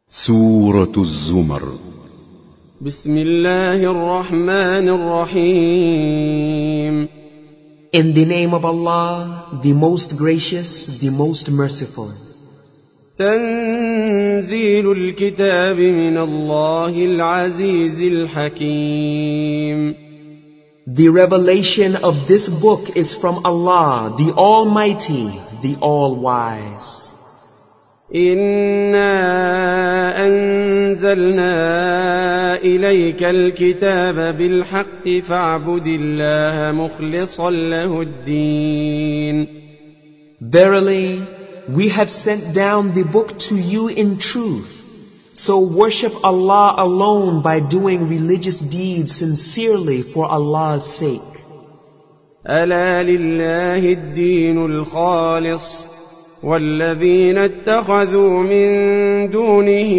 سورة الزمر. بسم الله الرحمن الرحيم. In the name of Allah, the most gracious, the most merciful. تنزيل الكتاب من الله العزيز الحكيم. The revelation of this book is from Allah, the Almighty, the All-Wise. إنا أنزلنا إليك الكتاب بالحق فاعبد الله مخلصا له الدين. Verily, we have sent down the book to you in truth. So worship Allah alone by doing religious deeds sincerely for Allah's sake. ألا لله الدين الخالص والذين اتخذوا من دونه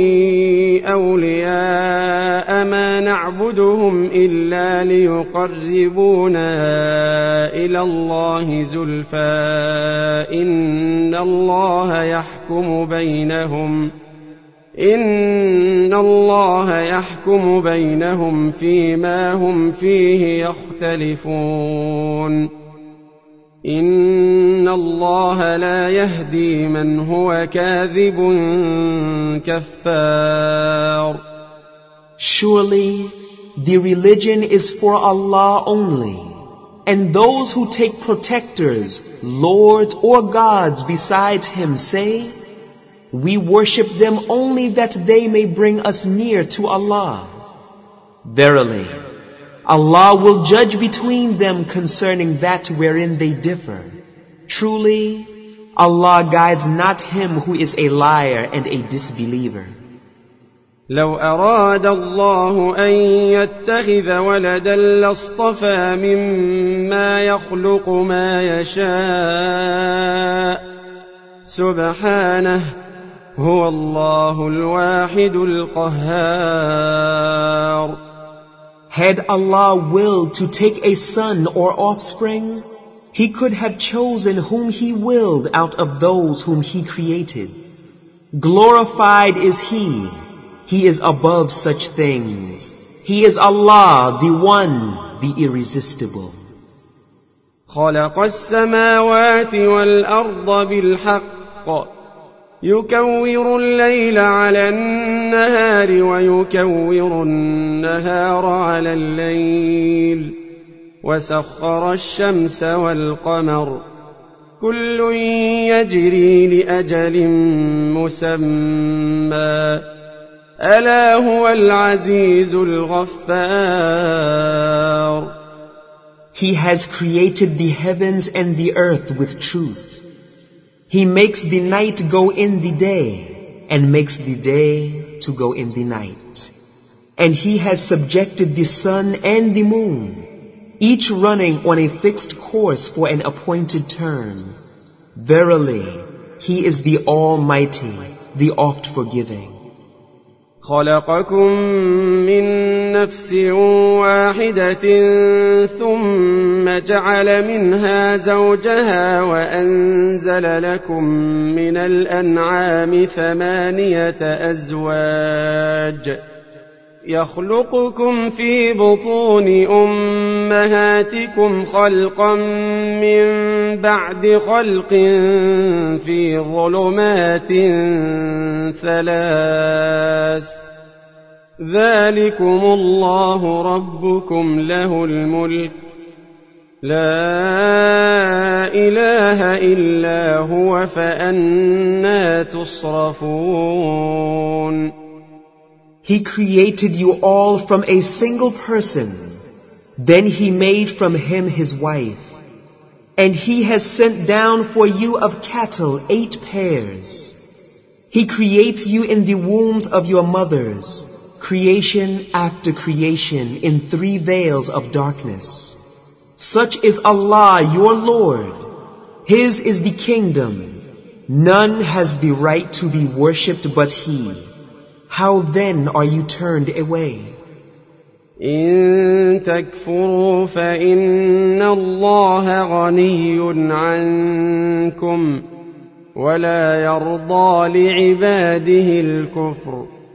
أولياء ما نعبدهم إلا ليقربونا إلى الله زلفى إن الله يحكم بينهم فيما هم فيه يختلفون. إن الله لا يهدي من هو كاذب كفار. Surely, the religion is for Allah only, and those who take protectors, lords or gods besides Him say, we worship them only that they may bring us near to Allah. Verily, Allah will judge between them concerning that wherein they differ. Truly, Allah guides not him who is a liar and a disbeliever. لو أراد الله أن يتخذ ولدا لاصطفى مما يخلق ما يشاء سبحانه هو الله الواحد القهار. Had Allah willed to take a son or offspring, He could have chosen whom He willed out of those whom He created. Glorified is He. He is above such things. He is Allah, the One, the Irresistible. خلق السماوات والأرض بالحق يكور الليل على النهار ويكور النهار على الليل وسخر الشمس والقمر كل يجري لأجل مسمى ألا هو العزيز الغفار. He has created the heavens and the earth with truth. He makes the night go in the day and makes the day to go in the night. And He has subjected the sun and the moon, each running on a fixed course for an appointed term. Verily, He is the Almighty, the oft-forgiving. خلقكم من نفس واحدة ثم جعل منها زوجها وأنزل لكم من الأنعام 8 أزواج يخلقكم في بطون أمهاتكم خلقا من بعد خلق في ظلمات 3 ذلكم الله ربكم له الملك لا إله إلا هو فأنى تصرفون. He created you all from a single person. Then He made from him his wife. And He has sent down for you of cattle 8 pairs. He creates you in the wombs of your mothers, creation after creation in 3 veils of darkness. Such is Allah your Lord. His is the kingdom. None has the right to be worshipped but He. How then are you turned away? إن تكفروا فإن الله غني عنكم ولا يرضى لعباده الكفر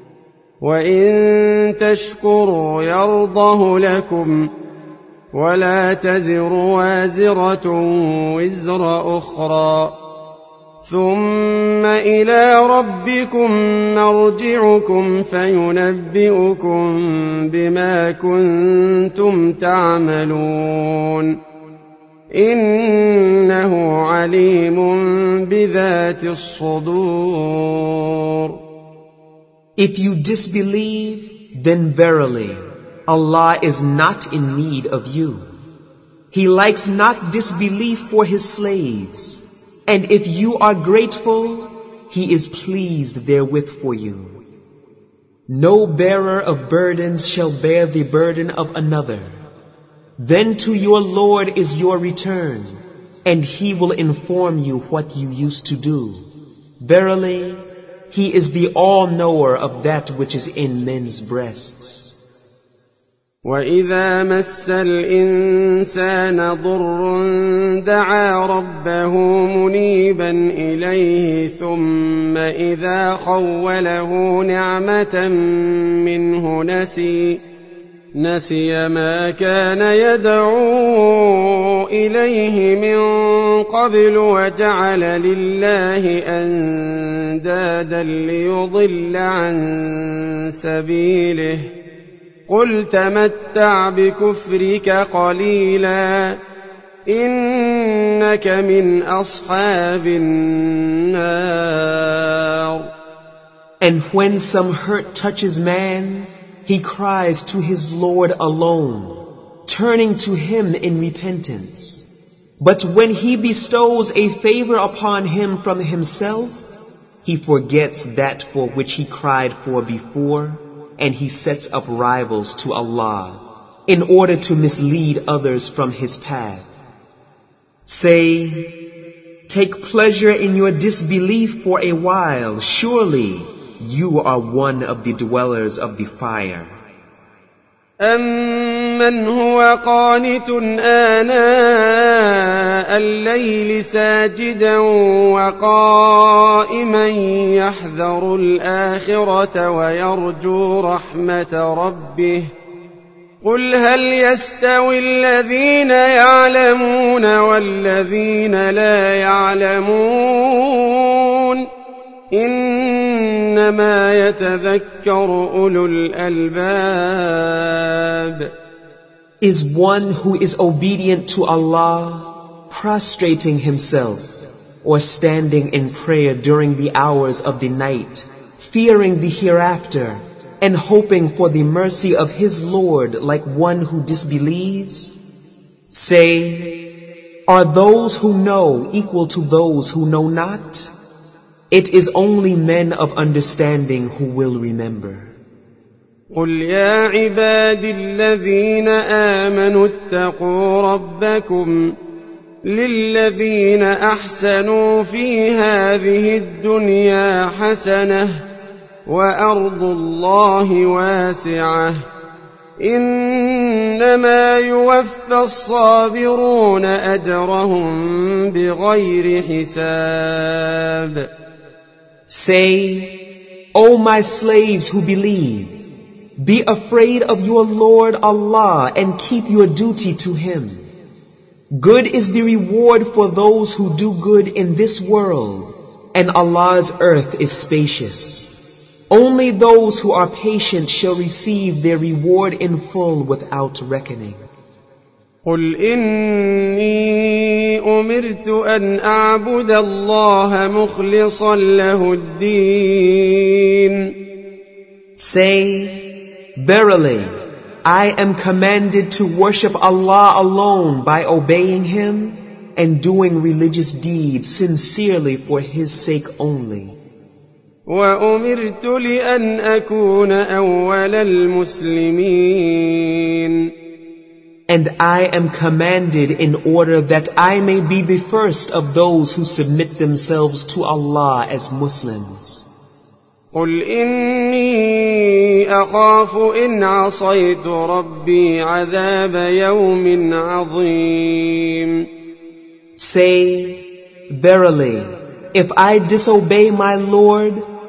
وإن تشكروا يرضه لكم ولا تزر وازرة وزر أخرى ثم إلى ربكم مرجعكم فينبئكم بما كنتم تعملون إنه عليم بذات الصدور. If you disbelieve, then verily Allah is not in need of you. He likes not disbelief for His slaves, and if you are grateful, He is pleased therewith for you. No bearer of burdens shall bear the burden of another. Then to your Lord is your return, and He will inform you what you used to do. Verily, He is the all-knower of that which is in men's breasts. وإذا مس الإنسان ضر دعا ربه منيبا إليه ثم إذا خوله نعمة منه نسي ما كان يدعو إليه من قبل وجعل لله أندادا ليضل عن سبيله قل تمتع بكفرك قليلا إنك من أصحاب النار. And when some hurt touches man, he cries to his Lord alone, turning to Him in repentance. But when He bestows a favor upon him from Himself, he forgets that for which he cried for before, and he sets up rivals to Allah in order to mislead others from His path. Say, take pleasure in your disbelief for a while. Surely you are one of the dwellers of the fire. أَمَّنْ هُوَ قَانِتٌ آنَاءَ اللَّيْلِ سَاجِدًا وَقَائِمًا يَحْذَرُ الْآخِرَةَ وَيَرْجُو رَحْمَةَ رَبِّهِ قُلْ هَلْ يَسْتَوِي الَّذِينَ يَعْلَمُونَ وَالَّذِينَ لَا يَعْلَمُونَ إِنَّمَا يَتَذَكَّرُ أُولُو الْأَلْبَابِ. Is one who is obedient to Allah, prostrating himself, or standing in prayer during the hours of the night, fearing the hereafter, and hoping for the mercy of his Lord like one who disbelieves? Say, are those who know equal to those who know not? It is only men of understanding who will remember. قل يا عبادي الذين آمنوا اتقوا ربكم للذين أحسنوا في هذه الدنيا حسنة وأرض الله واسعة إنما يوفى الصابرون أجرهم بغير حساب. Say, O my slaves who believe, be afraid of your Lord Allah and keep your duty to Him. Good is the reward for those who do good in this world, and Allah's earth is spacious. Only those who are patient shall receive their reward in full without reckoning. قل إني أمرت أن أعبد الله مخلصا له الدين. Say, verily, I am commanded to worship Allah alone by obeying Him and doing religious deeds sincerely for His sake only. وأمرت لأن أكون أول المسلمين. And I am commanded in order that I may be the first of those who submit themselves to Allah as Muslims. قل إني أخاف إن عصيت ربي عذاب يوم عظيم. Say, verily, if I disobey my Lord,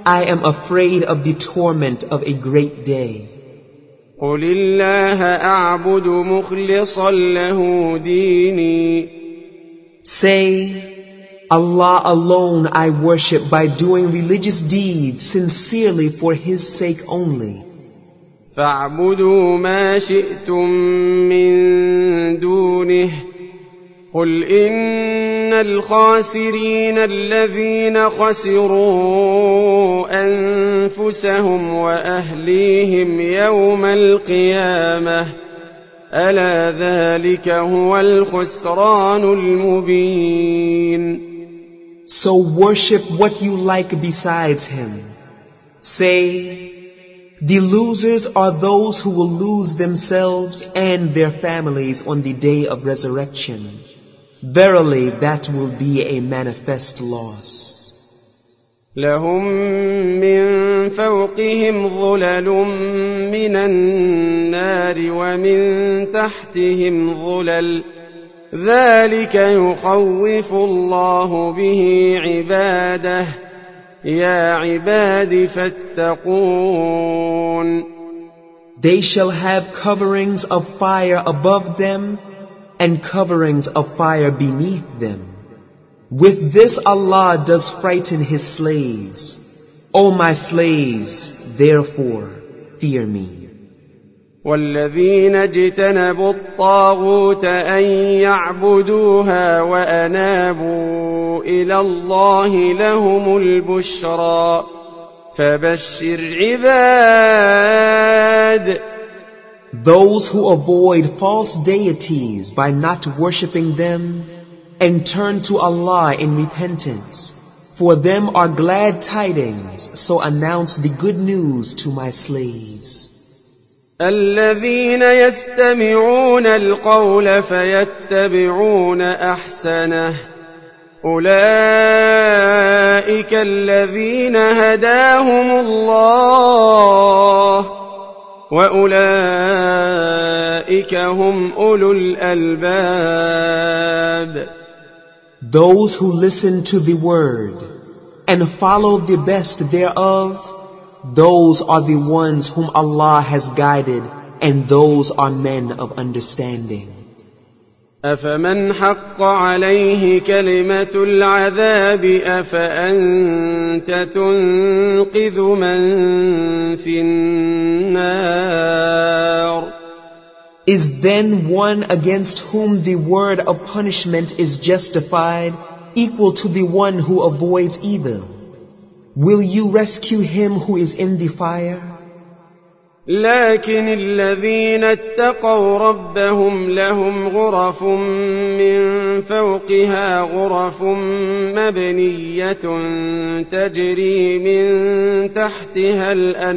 I am afraid of the torment of a great day. قل الله أعبد مخلصا له ديني. Say, Allah alone I worship by doing religious deeds sincerely for His sake only. فاعبدوا ما شئتم من دونه قل إن الخاسرين الذين خسروا أنفسهم وأهليهم يوم القيامة ألا ذلك هو الخسران المبين. So worship what you like besides Him. Say, the losers are those who will lose themselves and their families on the day of resurrection. Verily, that will be a manifest loss. لهم من فوقهم ظلل من النار ومن تحتهم ظلل ذلك يخوف الله به عباده يا عباد فاتقون. They shall have coverings of fire above them and coverings of fire beneath them. With this Allah does frighten His slaves. O my slaves, therefore fear me. والذين اجتنبوا الطاغوت أن يعبدوها وأنابوا إلى الله لهم البشرى فبشر عباد. Those who avoid false deities by not worshipping them and turn to Allah in repentance, for them are glad tidings, so announce the good news to my slaves. الذين يستمعون القول فيتبعون أحسنه أولئك الذين هداهم الله وأولئك هم أولو الألباب. Those who listen to the word and follow the best thereof, those are the ones whom Allah has guided, and those are men of understanding. أفمن حق عليه كلمة العذاب أفأنت تنقذ من في النار. Is then one against whom the word of punishment is justified equal to the one who avoids evil? Will you rescue him who is in the fire? لكن الذين اتقوا ربهم لهم غرف من فوقها غرف مبنية تجري من تحتها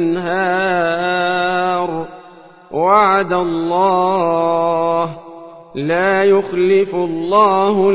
الأنهار وعد الله لا يخلف الله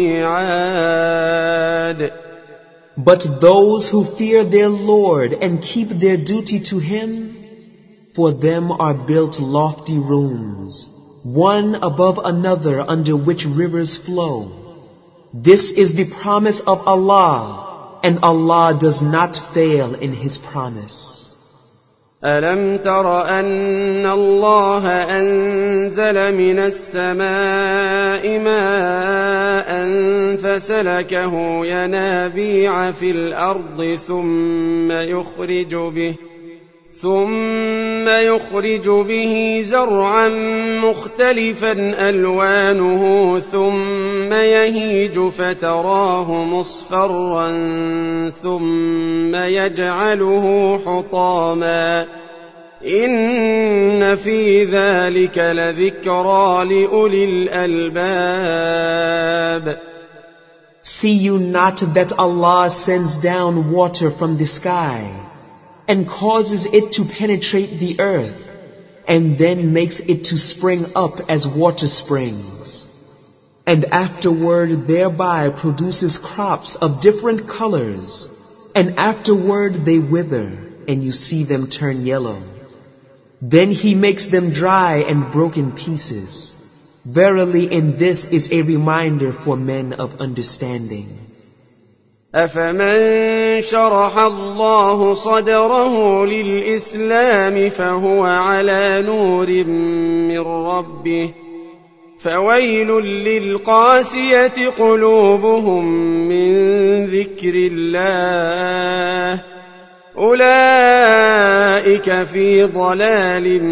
الميعاد. But those who fear their Lord and keep their duty to Him, for them are built lofty rooms, one above another under which rivers flow. This is the promise of Allah, and Allah does not fail in His promise. ألم تر أن الله أنزل من السماء ماء فسلكه ينابيع في الأرض ثم يخرج به زرعا مختلفا ألوانه ثم يهيج فتراه مصفرا ثم يجعله حطاما إن في ذلك لذكرى لأولي الألباب. See you not that Allah sends down water from the sky and causes it to penetrate the earth, and then makes it to spring up as water springs, and afterward thereby produces crops of different colors, and afterward they wither, and you see them turn yellow. Then He makes them dry and broken pieces. Verily in this is a reminder for men of understanding. أفمن شرح الله صدره للإسلام فهو على نور من ربه فويل للقاسية قلوبهم من ذكر الله أولئك في ضلال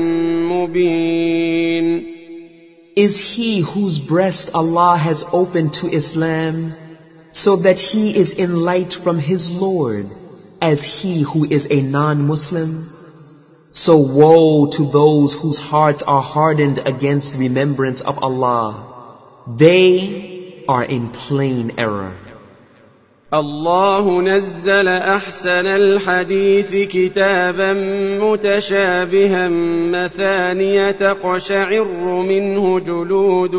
مبين. Is he whose breast Allah has opened to Islam so that he is in light from his Lord as he who is a non-Muslim? So woe to those whose hearts are hardened against remembrance of Allah. They are in plain error. الله نزل أحسن الحديث كتابا متشابها مثانية تقشعر منه جلود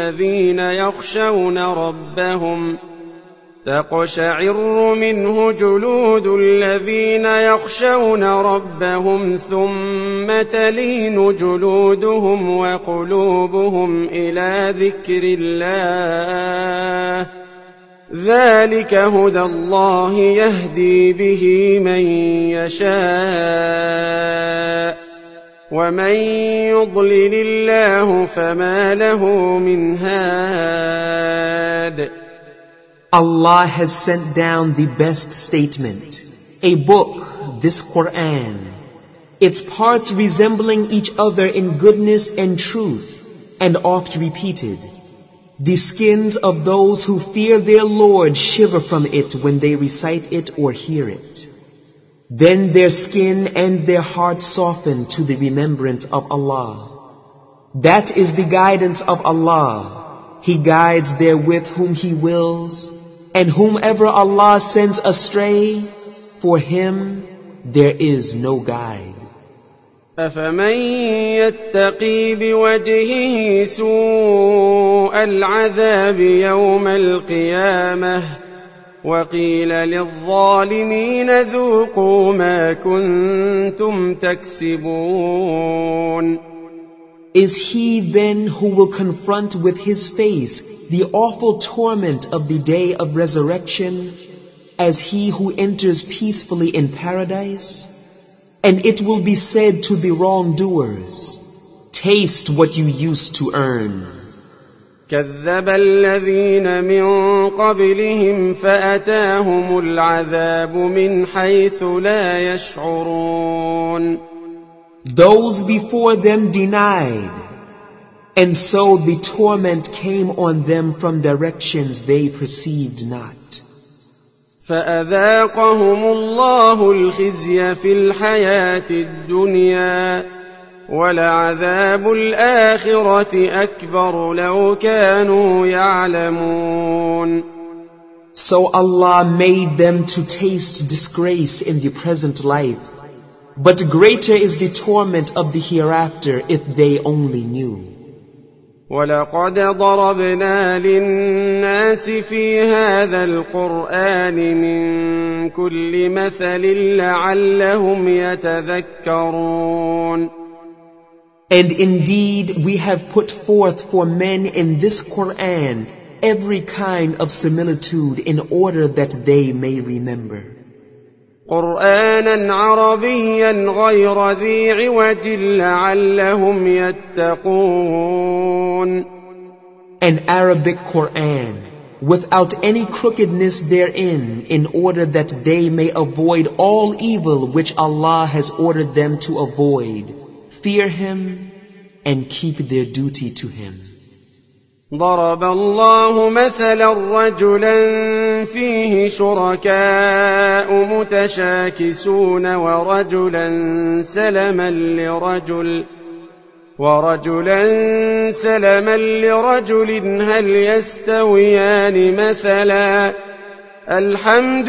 الذين يخشون ربهم ثم تلين جلودهم وقلوبهم إلى ذكر الله ذلك هدى الله يهدي به من يشاء ومن يضلل الله فما له من هاد. Allah has sent down the best statement, a book, this Quran, its parts resembling each other in goodness and truth, and oft repeated. The skins of those who fear their Lord shiver from it when they recite it or hear it. Then their skin and their heart soften to the remembrance of Allah. That is the guidance of Allah. He guides therewith whom He wills, and whomever Allah sends astray, for him there is no guide. أفمن يتقي بوجهه سوء العذاب يوم القيامة وقيل للظالمين ذوقوا ما كنتم تكسبون. Is he then who will confront with his face the awful torment of the day of resurrection as he who enters peacefully in paradise? And it will be said to the wrongdoers, taste what you used to earn. كذب الذين من قبلهم فأتاهم العذاب من حيث لا يشعرون. Those before them denied, and so the torment came on them from directions they perceived not. فأذاقهم الله الخزي في الحياة الدنيا ولعذاب الآخرة أكبر لو كانوا يعلمون. So Allah made them to taste disgrace in the present life, but greater is the torment of the hereafter if they only knew. ولقد ضربنا للناس في هذا القرآن من كل مثل لعلهم يتذكرون. And indeed we have put forth for men in this Quran every kind of similitude in order that they may remember. قرآنا عربيا غير ذي عوج لعلهم يتقون. An Arabic Quran without any crookedness therein in order that they may avoid all evil which Allah has ordered them to avoid, fear Him and keep their duty to Him. ضرب الله مثلا رجلا فيه شركاء متشاكسون ورجلا سلما لرجل هل يستويان مثلا الحمد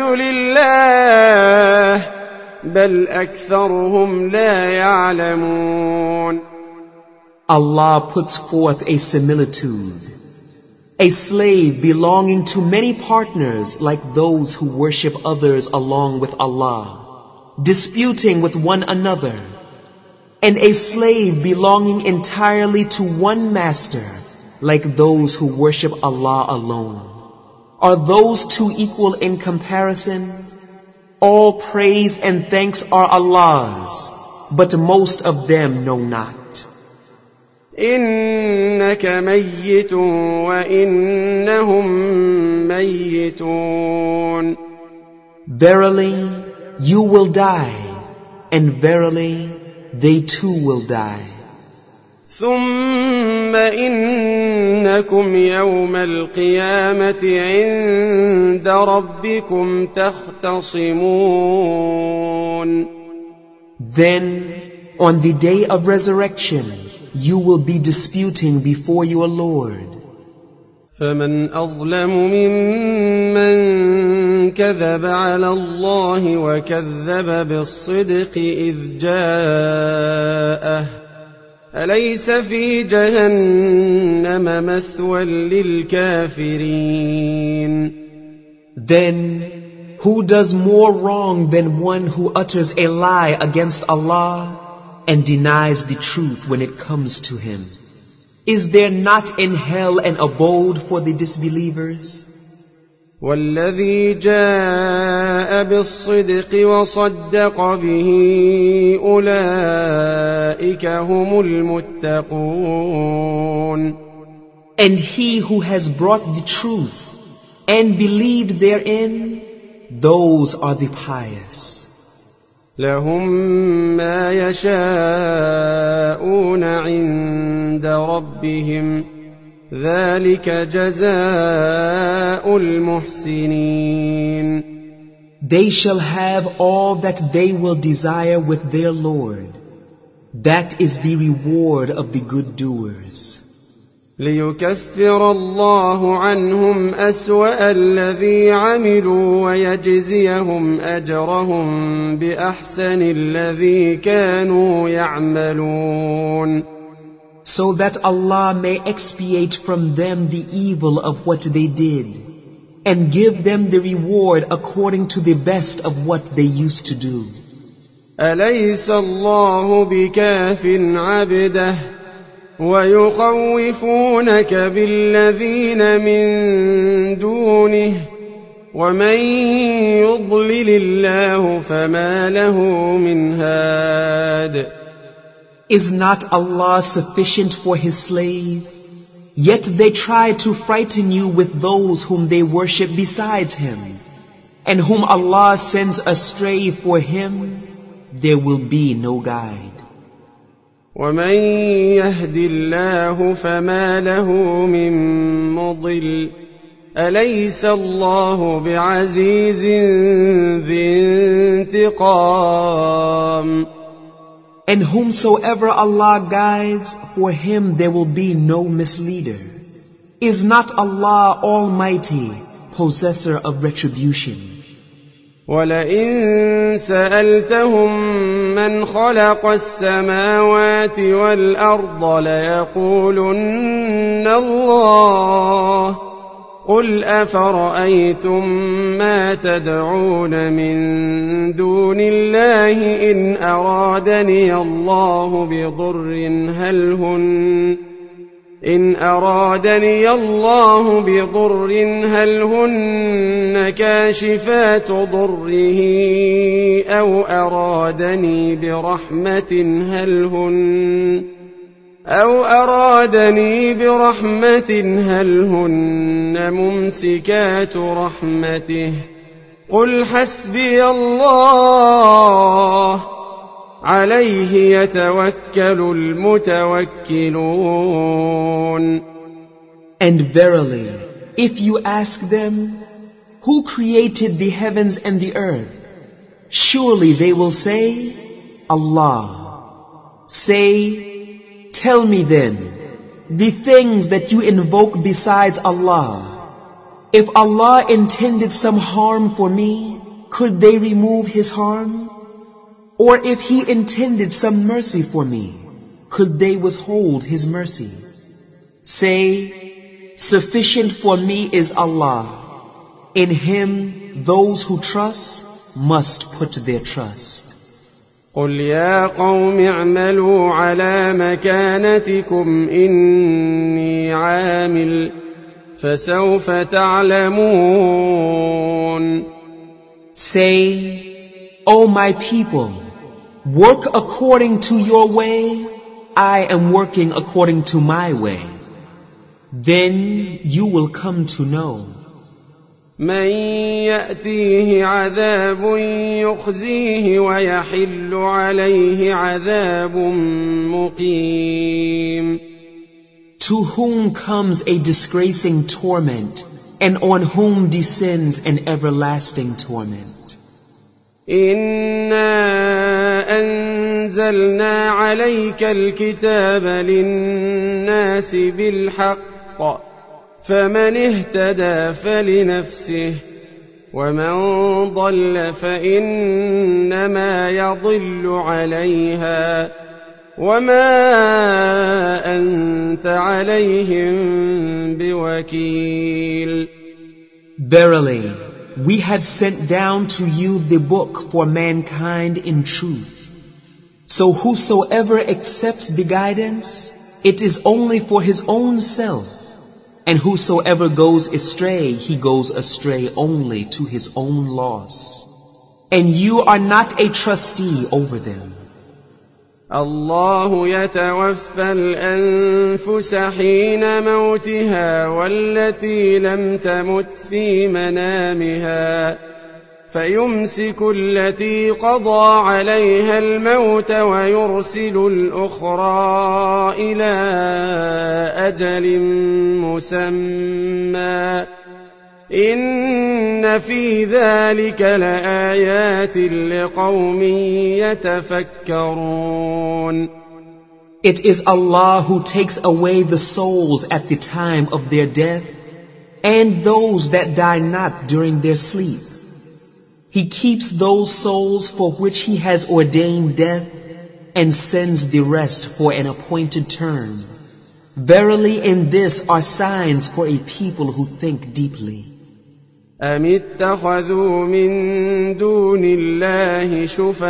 لله بل أكثرهم لا يعلمون. Allah puts forth a similitude. A slave belonging to many partners like those who worship others along with Allah, disputing with one another, and a slave belonging entirely to one master like those who worship Allah alone. Are those two equal in comparison? All praise and thanks are Allah's, but most of them know not. إنك ميت وإنهم ميتون. Verily, you will die, and verily, they too will die. ثم إنكم يوم القيامة عند ربكم تختصمون. Then, on the day of resurrection, you will be disputing before your Lord. فمن أظلم ممن كذب على الله وكذب بالصدق إذ جاءه أليس في جهنم مثوى للكافرين. Then, who does more wrong than one who utters a lie against Allah and denies the truth when it comes to him? Is there not in hell an abode for the disbelievers? والذي جاء بالصدق وصدق به أولئك هم المتقون. And he who has brought the truth and believed therein, those are the pious. لهم ما يشاءون عند ربهم ذلك جزاء المحسنين. They shall have all that they will desire with their Lord. That is the reward of the good doers. ليكفر الله عنهم أسوأ الذي عملوا ويجزيهم أجرهم بأحسن الذي كانوا يعملون. So that Allah may expiate from them the evil of what they did, and give them the reward according to the best of what they used to do. أليس الله بكاف عبده ويخوفونك بالذين من دونه ومن يضلل الله فما له من هاد. Is not Allah sufficient for His slave? Yet they try to frighten you with those whom they worship besides Him, and whom Allah sends astray for Him, there will be no guide. ومن يهد الله فما له من مضل أليس الله بعزيز ذي انتقام. And whomsoever Allah guides, for him there will be no misleader. Is not Allah Almighty, possessor of retribution? ولئن سألتهم من خلق السماوات والأرض ليقولن الله قل أفرأيتم ما تدعون من دون الله إن أرادني الله بضر هل هن كاشفات ضره أو أرادني برحمة هل هن ممسكات رحمته قل حسبي الله عليه يتوكل المتوكلون. And verily, if you ask them, who created the heavens and the earth? Surely they will say, Allah. Say, tell me then, the things that you invoke besides Allah. If Allah intended some harm for me, could they remove His harm? Or if He intended some mercy for me, could they withhold His mercy? Say, sufficient for me is Allah. In Him those who trust must put their trust. قل يا قوم اعملوا على مكانتكم إني عامل فسوف تعلمون. Say, O my people, work according to your way, I am working according to my way. Then you will come to know. من يأتيه عذاب يخزيه ويحل عليه عذاب مقيم. To whom comes a disgracing torment, and on whom descends an everlasting torment. إنا أنزلنا عليك الكتاب للناس بالحق فمن اهتدى فلنفسه ومن ضل فإنما يضل عليها وما أنت عليهم بوكيل. Verily, we have sent down to you the book for mankind in truth. So whosoever accepts the guidance, it is only for his own self. And whosoever goes astray, he goes astray only to his own loss. And you are not a trustee over them. الله يتوفى الأنفس حين موتها والتي لم تمت في منامها فيمسك التي قضى عليها الموت ويرسل الأخرى إلى أجل مسمى إن في ذلك لآيات لقوم يتفكرون. It is Allah who takes away the souls at the time of their death and those that die not during their sleep. He keeps those souls for which He has ordained death and sends the rest for an appointed term. Verily in this are signs for a people who think deeply. أم اتخذوا من دون الله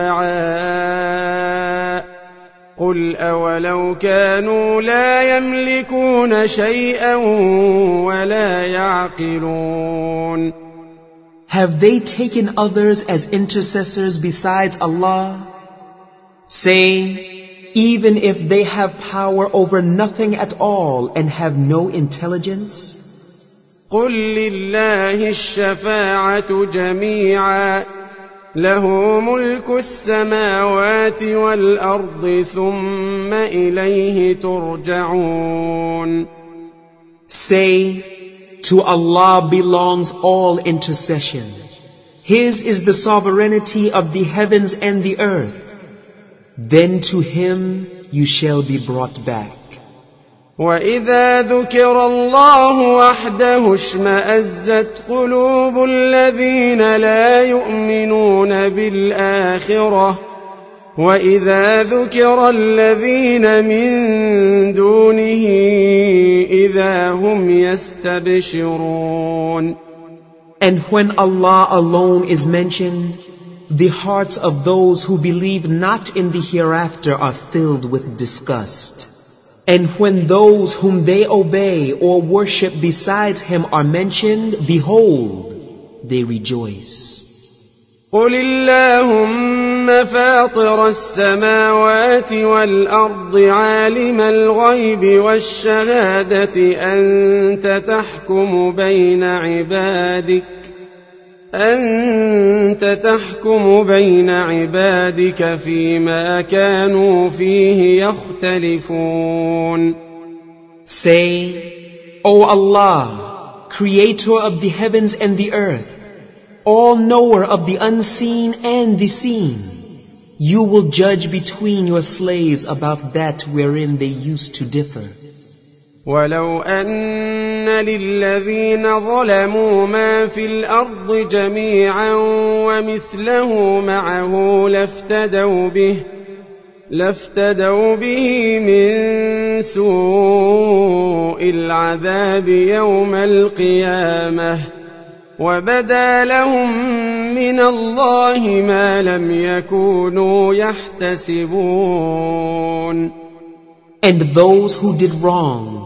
شفعاء قل أولو كانوا لا يملكون شيئا ولا يعقلون. Have they taken others as intercessors besides Allah? Say, even if they have power over nothing at all and have no intelligence? قل لله الشفاعة جميعا له ملك السماوات والأرض ثم إليه ترجعون. Say, to Allah belongs all intercession. His is the sovereignty of the heavens and the earth. Then to Him you shall be brought back. وإذا ذكر الله وحده اشمأزت قلوب الذين لا يؤمنون بالآخرة وإذا ذكر الذين من دونه إذا هم يستبشرون. And when Allah alone is mentioned, the hearts of those who believe not in the hereafter are filled with disgust. And when those whom they obey or worship besides Him are mentioned, behold, they rejoice. قل اللهم فاطر السماوات والأرض عالم الغيب والشهادة أنت تحكم بين عبادك فيما كانوا فيه يختلفون. Say, O Allah, Creator of the heavens and the earth, all-knower of the unseen and the seen, you will judge between your slaves about that wherein they used to differ. ولو أن للذين ظلموا ما في الأرض جميعا ومثله معه لافتدوا به من سوء العذاب يوم القيامة وبدا لهم من الله ما لم يكونوا يحتسبون. And those who did wrong,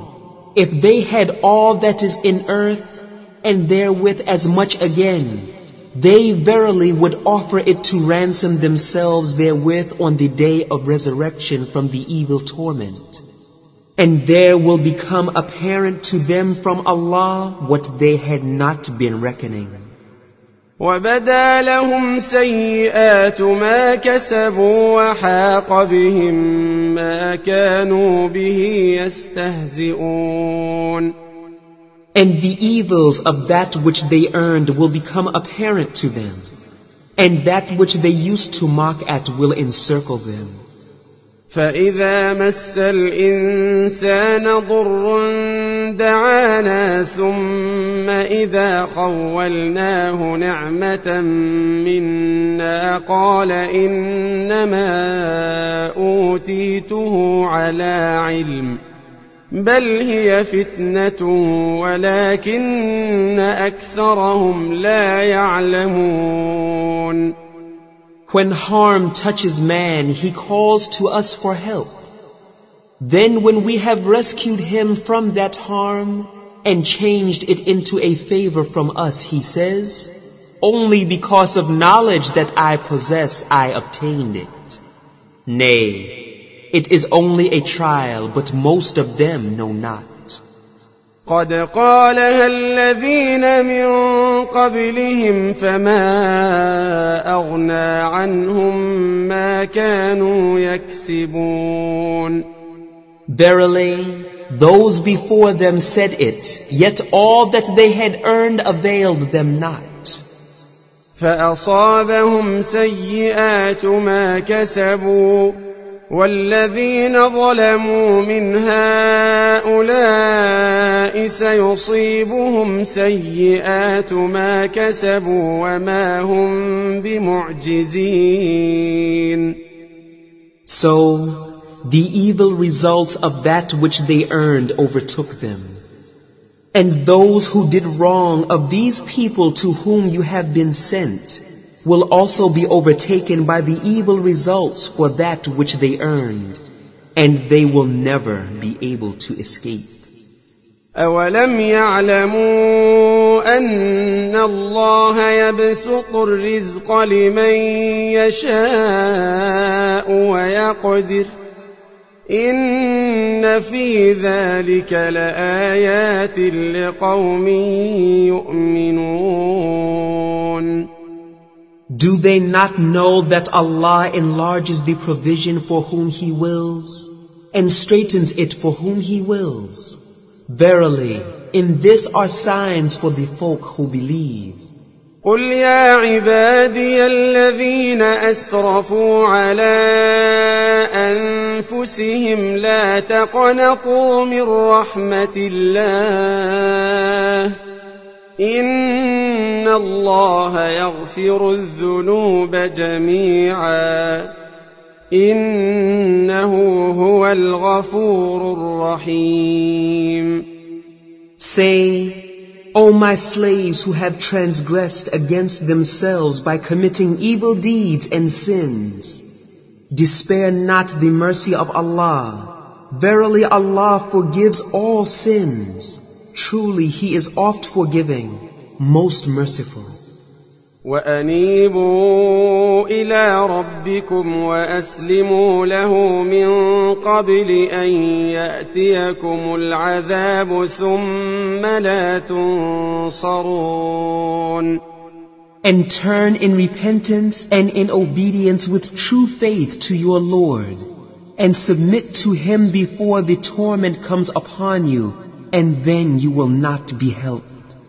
if they had all that is in earth, and therewith as much again, they verily would offer it to ransom themselves therewith on the day of resurrection from the evil torment. And there will become apparent to them from Allah what they had not been reckoning. وَبَدَا لَهُمْ سَيِّئَاتُ مَا كَسَبُوا وَحَاقَ بِهِم مَّا كَانُوا بِهِ يَسْتَهْزِئُونَ. And the evils of that which they earned will become apparent to them, and that which they used to mock at will encircle them. فَإِذَا مَسَّ الْإِنسَانَ ضُرٌّ دَعَانَا ثُمَّ إِذَا خَوَّلْنَاهُ نِعْمَةً مِنَّا قَالَ إِنَّمَا أُوتِيتُهُ عَلَى عِلْمٍ بَلْ هِيَ فِتْنَةٌ وَلَكِنَّ أَكْثَرَهُمْ لَا يَعْلَمُونَ. When harm touches man, he calls to us for help. Then when we have rescued him from that harm and changed it into a favor from us, he says, only because of knowledge that I possess, I obtained it. Nay, it is only a trial, but most of them know not. قَدْ قَالَهَا الَّذِينَ مِن قَبْلِهِمْ فَمَا أَغْنَىٰ عَنْهُم مَّا كَانُوا يَكْسِبُونَ. Verily, those before them said it, yet all that they had earned availed them not. فَأَصَابَهُمْ سَيِّئَاتُ مَا كَسَبُوا وَالَّذِينَ ظَلَمُوا مِنْ هَٰؤُلَاءِ سَيُصِيبُهُمْ سَيِّئَاتُ مَا كَسَبُوا وَمَا هُمْ بِمُعْجِزِينَ. So, the evil results of that which they earned overtook them. And those who did wrong of these people to whom you have been sent will also be overtaken by the evil results for that which they earned, and they will never be able to escape. أَوَلَمْ يَعْلَمُوا أَنَّ اللَّهَ يَبْسُطُ الرِّزْقَ لِمَن يَشَاءُ وَيَقْدِرُ إِنَّ فِي ذَلِكَ لَآيَاتٍ لِقَوْمٍ يُؤْمِنُونَ. Do they not know that Allah enlarges the provision for whom He wills, and straightens it for whom He wills? Verily, in this are signs for the folk who believe. قُلْ يَا عِبَادِيَ الَّذِينَ أَسْرَفُوا عَلَىٰ أَنفُسِهِمْ لَا تَقْنَطُوا مِن رَّحْمَةِ اللَّهِ إِنَّ اللَّهَ يَغْفِرُ الذُّنُوبَ جَمِيعًا إِنَّهُ هُوَ الْغَفُورُ الرَّحِيمُ. Say, O my slaves who have transgressed against themselves by committing evil deeds and sins, despair not the mercy of Allah. Verily Allah forgives all sins. Truly He is oft forgiving, most merciful. وَأَنِيبُوا إِلَىٰ رَبِّكُمْ وَأَسْلِمُوا لَهُ مِن قَبْلِ أَن يَأْتِيَكُمُ الْعَذَابُ ثُمَّ لَا تُنصَرُونَ. And turn in repentance and in obedience with true faith to your Lord, and submit to Him before the torment comes upon you, and then you will not be helped.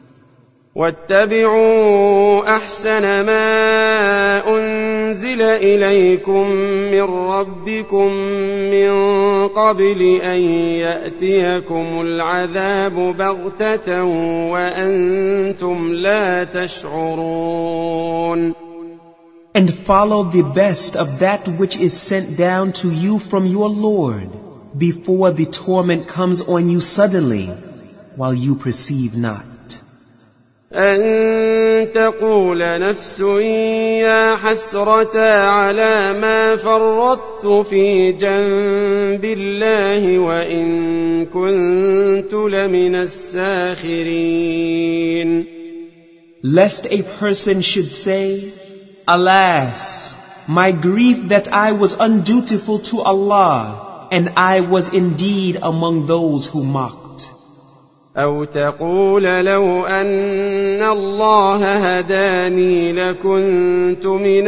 وَاتَّبِعُوا أَحْسَنَ مَا أُنزِلَ إِلَيْكُم مِّن رَّبِّكُم مِّن قَبْلِ أَن يَأْتِيَكُمُ الْعَذَابُ بَغْتَةً وَأَنتُمْ لَا تَشْعُرُونَ. And follow the best of that which is sent down to you from your Lord, before the torment comes on you suddenly, while you perceive not. أن تقول نفس يا حسرتا على ما فرطت في جنب الله وإن كنت لمن الساخرين. Lest a person should say, Alas, my grief that I was undutiful to Allah, and I was indeed among those who mocked. أو تقول لو أن الله هداني لكنت من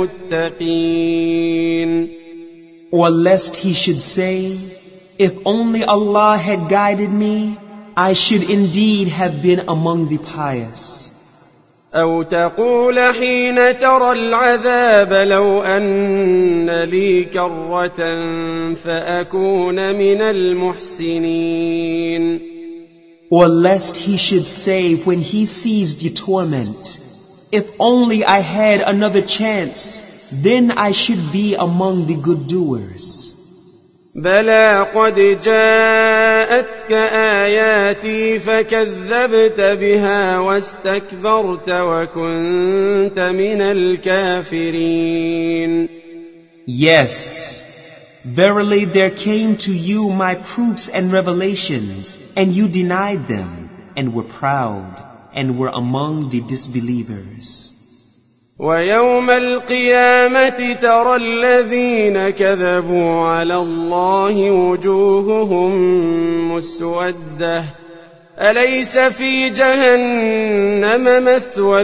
المتقين. Or lest he should say, If only Allah had guided me, I should indeed have been among the pious. أو تقول حين ترى العذاب لو أن لي كرة فأكون من المحسنين. Or lest he should say when he sees the torment, If only I had another chance, then I should be among the good doers. بلى قد جاءتك آياتي فكذبت بها واستكبرت وكنت من الكافرين. Yes, verily there came to you my proofs and revelations, and you denied them, and were proud, and were among the disbelievers. ويوم القيامة ترى الذين كذبوا على الله وجوههم مسودة أليس في جهنم مثوى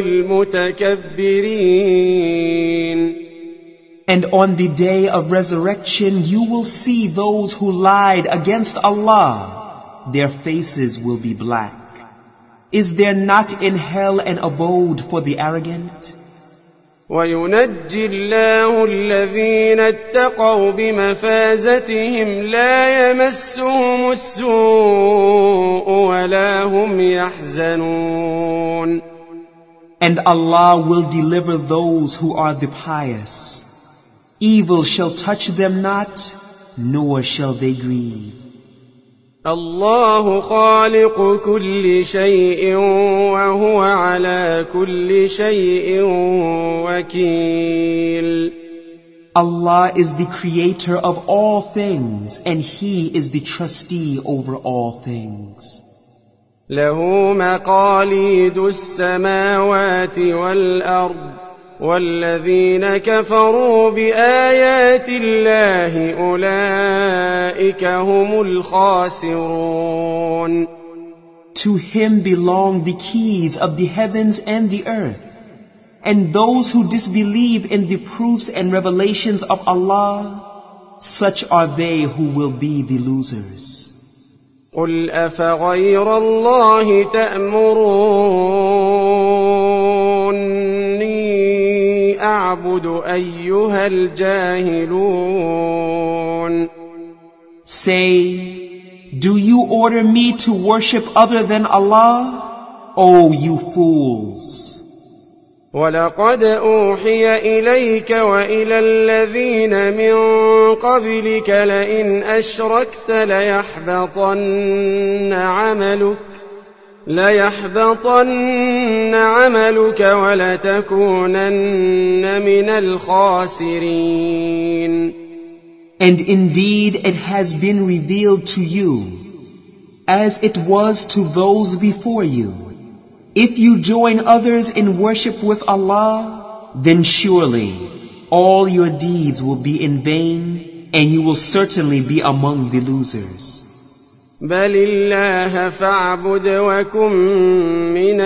للمتكبرين. And on the day of resurrection you will see those who lied against Allah. Their faces will be black. Is there not in hell an abode for the arrogant? وينجي الله الذين اتقوا بمفازتهم لا يمسهم السوء ولا هم يحزنون. And Allah will deliver those who are the pious. Evil shall touch them not, nor shall they grieve. الله خالق كل شيء وهو على كل شيء وكيل. Allah is the creator of all things, and He is the trustee over all things. له مقاليد السماوات والأرض والذين كفروا بآيات الله أولئك هم الخاسرون. To Him belong the keys of the heavens and the earth, and those who disbelieve in the proofs and revelations of Allah, such are they who will be the losers. قل أفغير الله تأمروني أعبد أيها الجاهلون. Say, do you order me to worship other than Allah? O you fools! ولقد أوحي إليك وإلى الذين من قبلك لئن أشركت ليحبطن عملك ولتكونن من الخاسرين. And indeed it has been revealed to you, as it was to those before you. If you join others in worship with Allah, then surely all your deeds will be in vain, and you will certainly be among the losers. بل الله فاعبد وكن من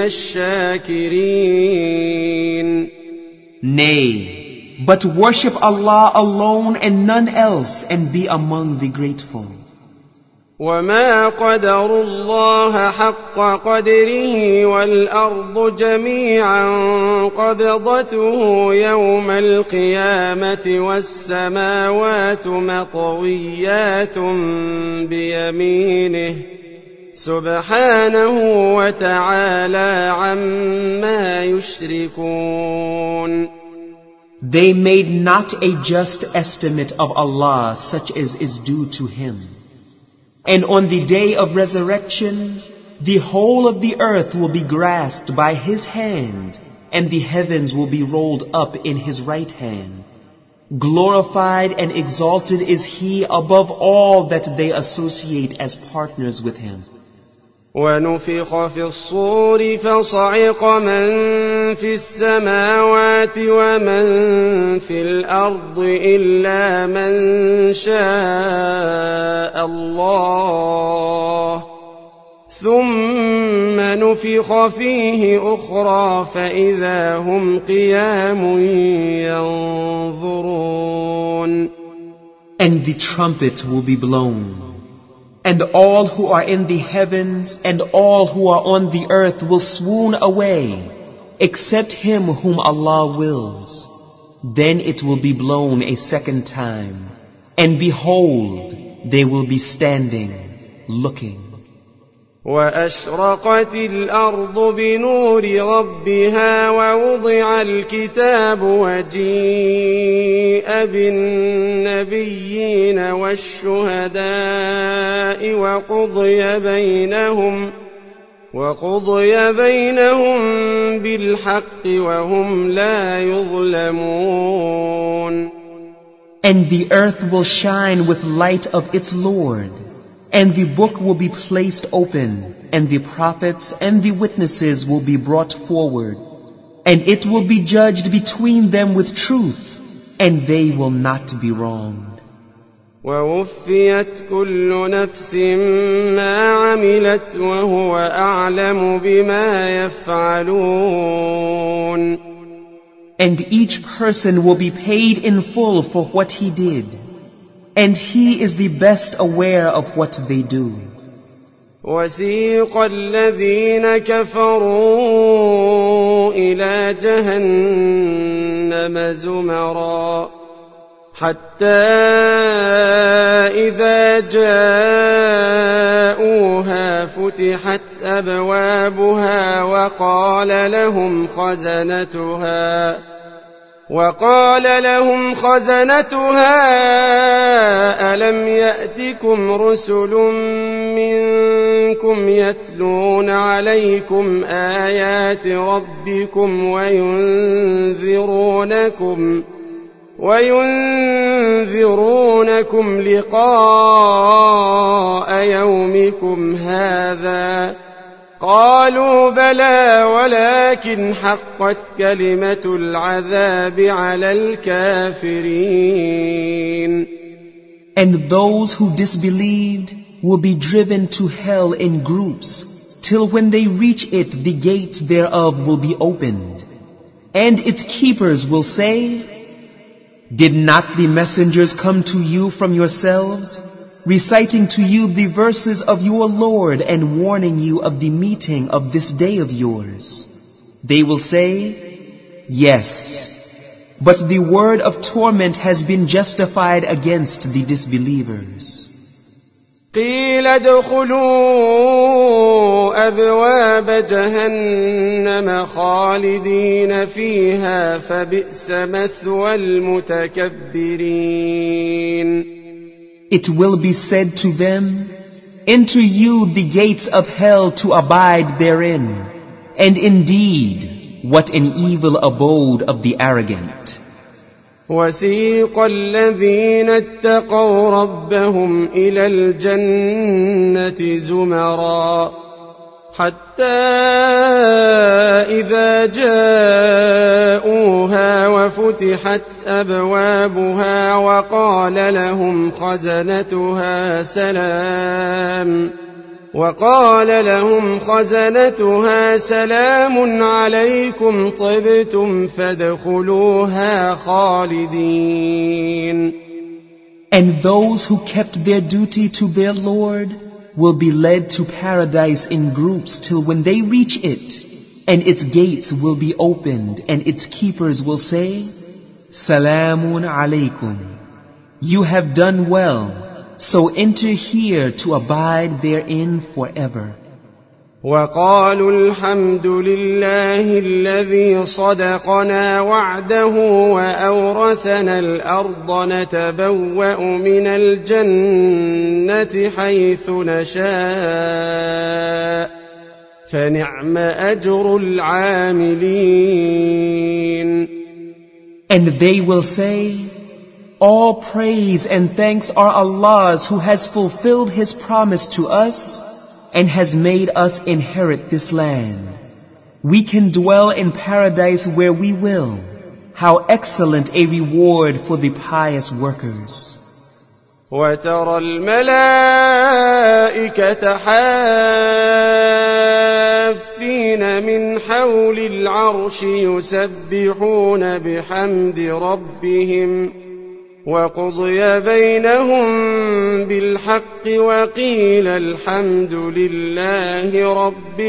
الشاكرين. Nay, but worship Allah alone and none else, and be among the grateful. وما قدروا الله حق قدره والأرض جميعا قبضته يوم القيامة والسماوات مطويات بيمينه سبحانه وتعالى عما يشركون. They made not a just estimate of Allah such as is due to Him. And on the day of resurrection, The whole of the earth will be grasped by his hand, and the heavens will be rolled up in his right hand. Glorified and exalted is he above all that they associate as partners with him. ونفخ في الصور فصعق من في السماوات ومن في الأرض إلا من شاء الله ثم نفخ فيه أخرى فإذا هم قيام ينظرون. And the trumpet will be blown, and all who are in the heavens and all who are on the earth will swoon away, except him whom Allah wills. Then it will be blown a second time, and behold, they will be standing, looking. وأشرقت الأرض بنور ربها ووضع الكتاب وجيء بالنبيين والشهداء وقضي بينهم بالحق وهم لا يظلمون. And the earth will shine with light of its Lord, and the book will be placed open, and the prophets and the witnesses will be brought forward, and it will be judged between them with truth, and they will not be wronged. ووفيت كل نفس ما عملت وهو أعلم بما يفعلون. And each person will be paid in full for what he did, and he is the best aware of what they do. وسيق الذين كفروا إلى جهنم زمرا حتى إذا جاءوها فتحت أبوابها وقال لهم خزنتها ألم يأتكم رسل منكم يتلون عليكم آيات ربكم وينذرونكم لقاء يومكم هذا قالوا بلى ولكن حقت كلمة العذاب على الكافرين. And those who disbelieved will be driven to hell in groups, till when they reach it, the gates thereof will be opened. And its keepers will say, did not the messengers come to you from yourselves, reciting to you the verses of your Lord and warning you of the meeting of this day of yours? They will say, yes, but the word of torment has been justified against the disbelievers. قيل ادخلوا أبواب جهنم خالدين فيها فبئس مثوى المتكبرين. It will be said to them, enter you the gates of hell to abide therein, and indeed, what an evil abode of the arrogant. وسيق الذين اتقوا ربهم إلى الجنة زمرا حتى إذا جاءوها وفتحت أبوابها وقال لهم خزنتها سلام عليكم طبتم فادخلوها خالدين. And those who kept their duty to their Lord will be led to paradise in groups till when they reach it, and its gates will be opened, and its keepers will say, Salamun alaykum. You have done well, so enter here to abide therein forever. وقالوا الحمد لله الذي صدقنا وعده وأورثنا الأرض نتبوأ من الجنة حيث نشاء فنعم أجر العاملين. And they will say, all praise and thanks are Allah's, who has fulfilled His promise to us and has made us inherit this land. We can dwell in paradise where we will. How excellent a reward for the pious workers. وترى الملائكة حافين من حول العرش يسبحون بحمد ربهم وقضي بينهم بالحق وقيل الحمد لله رب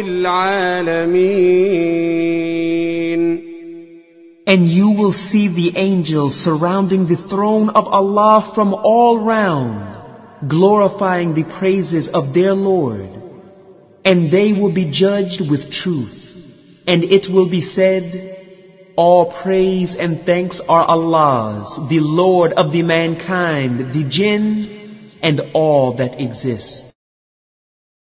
العالمين. And you will see the angels surrounding the throne of Allah from all round, glorifying the praises of their Lord. And they will be judged with truth. And it will be said, all praise and thanks are Allah's, the Lord of the mankind, the jinn, and all that exists.